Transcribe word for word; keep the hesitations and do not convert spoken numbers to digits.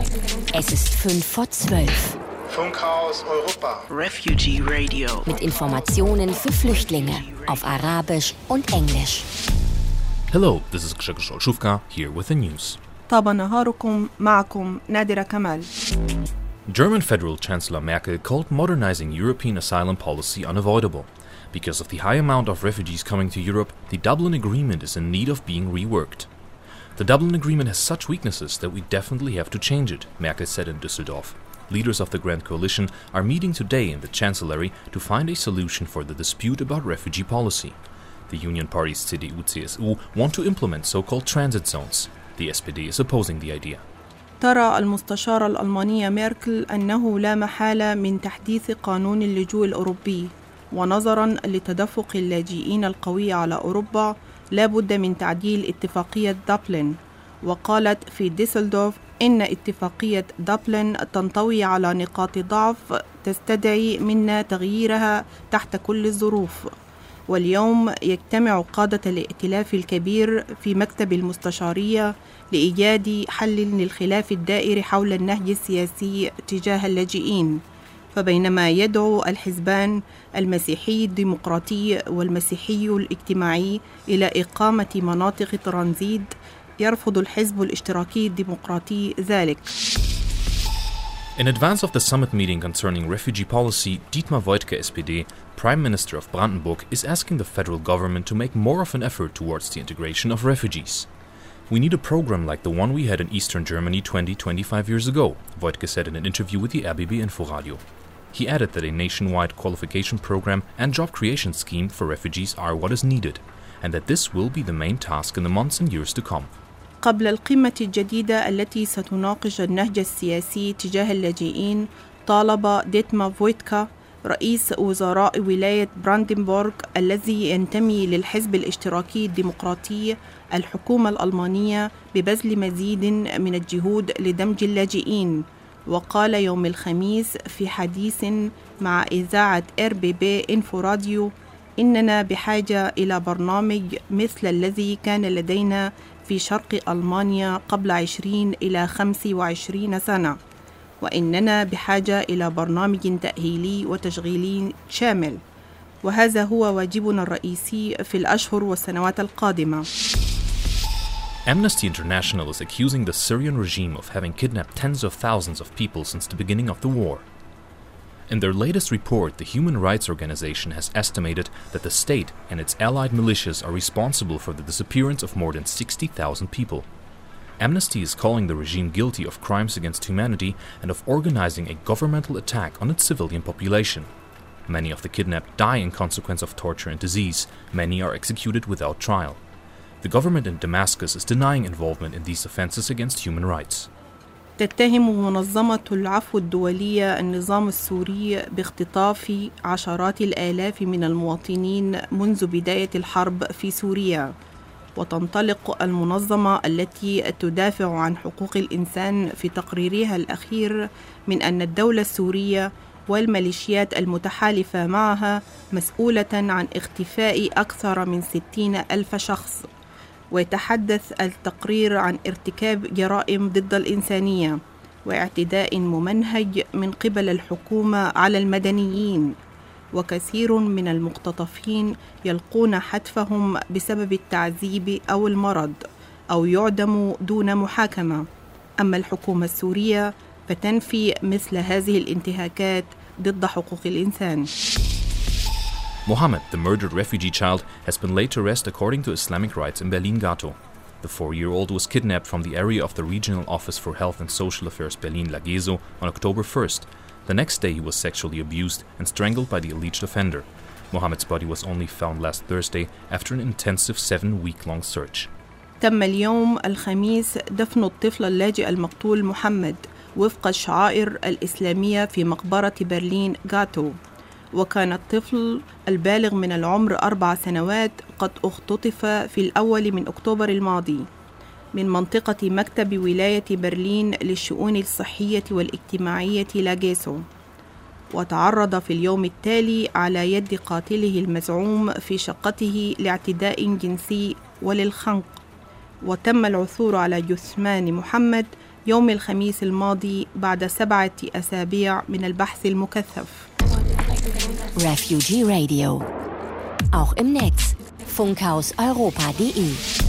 Es ist fünf vor zwölf. Funkhaus Europa. Refugee Radio. Mit Informationen für Flüchtlinge auf Arabisch und Englisch. Hello, this is Grzegorz Olszówka here with the news. طاب نهاركم معكم نادرة كمال. German Federal Chancellor Merkel called modernizing European asylum policy unavoidable. Because of the high amount of refugees coming to Europe, the Dublin Agreement is in need of being reworked. The Dublin Agreement has such weaknesses that we definitely have to change it, Merkel said in Düsseldorf. Leaders of the Grand Coalition are meeting today in the Chancellery to find a solution for the dispute about refugee policy. The union parties C D U C S U want to implement so-called transit zones. The S P D is opposing the idea. ترى المستشارة الألمانية ميركل أنه لا محالة من تحديث قانون اللجوء الأوروبي، ونظراً لتدفق اللاجئين القوي على أوروبا لا بد من تعديل اتفاقية دبلن. وقالت في ديسلدورف إن اتفاقية دبلن تنطوي على نقاط ضعف تستدعي منا تغييرها تحت كل الظروف. واليوم يجتمع قادة الائتلاف الكبير في مكتب المستشارية لإيجاد حل للخلاف الدائر حول النهج السياسي تجاه اللاجئين. فبينما يدعو الحزبان المسيحي الديمقراطي والمسيحي الاجتماعي إلى إقامة مناطق ترانزيت، يرفض الحزب الاشتراكي الديمقراطي ذلك. In advance of the summit meeting concerning refugee policy, Dietmar Woidke S P D, Prime Minister of Brandenburg, is asking the federal government to make more of an effort towards the integration of refugees. We need a program like the one we had in Eastern Germany twenty to twenty-five years ago, Woidke said in an interview with the R B B Inforadio. He added that a nationwide qualification program and job creation scheme for refugees are what is needed, and that this will be the main task in the months and years to come. قبل القمة الجديدة التي ستناقش النهج السياسي تجاه اللاجئين، طالب ديتمار فويدكا رئيس وزراء ولاية براندنبورغ الذي ينتمي للحزب الاشتراكي الديمقراطي الحكومة الألمانية ببذل مزيد من الجهود لدمج اللاجئين. وقال يوم الخميس في حديث مع إذاعة آر بي بي إنفوراديو إننا بحاجة إلى برنامج مثل الذي كان لدينا في شرق ألمانيا قبل عشرين إلى خمس وعشرين سنة، وإننا بحاجة إلى برنامج تأهيلي وتشغيلي شامل، وهذا هو واجبنا الرئيسي في الأشهر والسنوات القادمة. Amnesty International is accusing the Syrian regime of having kidnapped tens of thousands of people since the beginning of the war. In their latest report, the Human Rights Organization has estimated that the state and its allied militias are responsible for the disappearance of more than sixty thousand people. Amnesty is calling the regime guilty of crimes against humanity and of organizing a governmental attack on its civilian population. Many of the kidnapped die in consequence of torture and disease. Many are executed without trial. The government in Damascus is denying involvement in these offenses against human rights. تتهم منظمة العفو الدولية النظام السوري باختطاف عشرات الآلاف من المواطنين منذ بداية الحرب في سوريا. وتنطلق المنظمة التي تدافع عن حقوق الإنسان في تقريرها الأخير من أن الدولة السورية والميليشيات المتحالفة معها مسؤولة عن اختفاء أكثر من ستين ألف شخص. ويتحدث التقرير عن ارتكاب جرائم ضد الإنسانية واعتداء ممنهج من قبل الحكومة على المدنيين، وكثير من المختطفين يلقون حتفهم بسبب التعذيب أو المرض أو يعدموا دون محاكمة. أما الحكومة السورية فتنفي مثل هذه الانتهاكات ضد حقوق الإنسان. Mohammed, the murdered refugee child, has been laid to rest according to Islamic rights in Berlin-Gatow. The four-year-old was kidnapped from the area of the Regional Office for Health and Social Affairs Berlin-Lageso on October first. The next day he was sexually abused and strangled by the alleged offender. Mohammed's body was only found last Thursday after an intensive seven-week-long search. تم اليوم الخميس دفن الطفل اللاجئ المقتول محمد وفق الشعائر الإسلامية في مقبرة برلين غاتو. وكان الطفل البالغ من العمر أربع سنوات قد اختطف في الأول من أكتوبر الماضي من منطقة مكتب ولاية برلين للشؤون الصحية والاجتماعية لاجيسو، وتعرض في اليوم التالي على يد قاتله المزعوم في شقته لاعتداء جنسي وللخنق. وتم العثور على جثمان محمد يوم الخميس الماضي بعد سبعة أسابيع من البحث المكثف. Refugee Radio. Auch im Netz. funkhaus europa punkt de